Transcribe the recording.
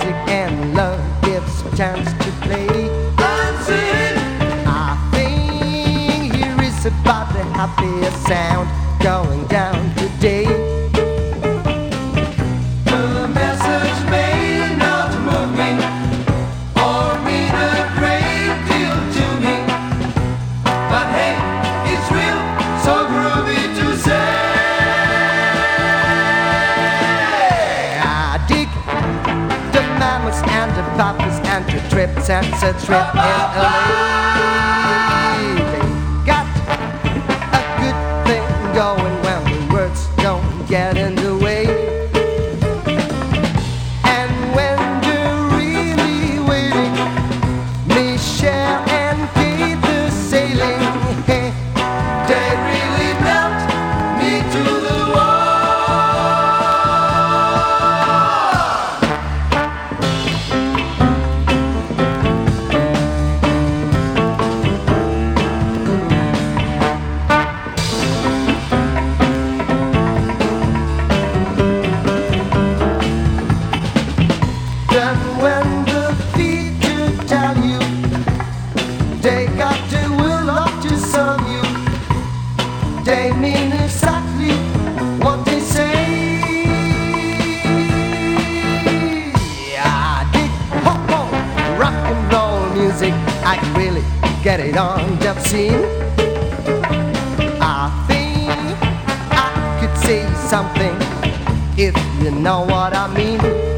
music and love gives a chance to play. I think here is about the happiest sound going down today. The message may not move me or mean a great deal to me, but hey, it's real, so groovy to say. I dig the mammals and the papas and the trips and the trip in LA. They got a good thing going when the words don't get in the way. And when you're really waiting, Michelle and Keith are sailing. Hey, They really melt me to the wall. then when the feature tell you they got the will of to serve you, they mean exactly what they say. I dig ho-ho, rock and roll music, I can really get it on the scene. I think I could say something if you know what I mean.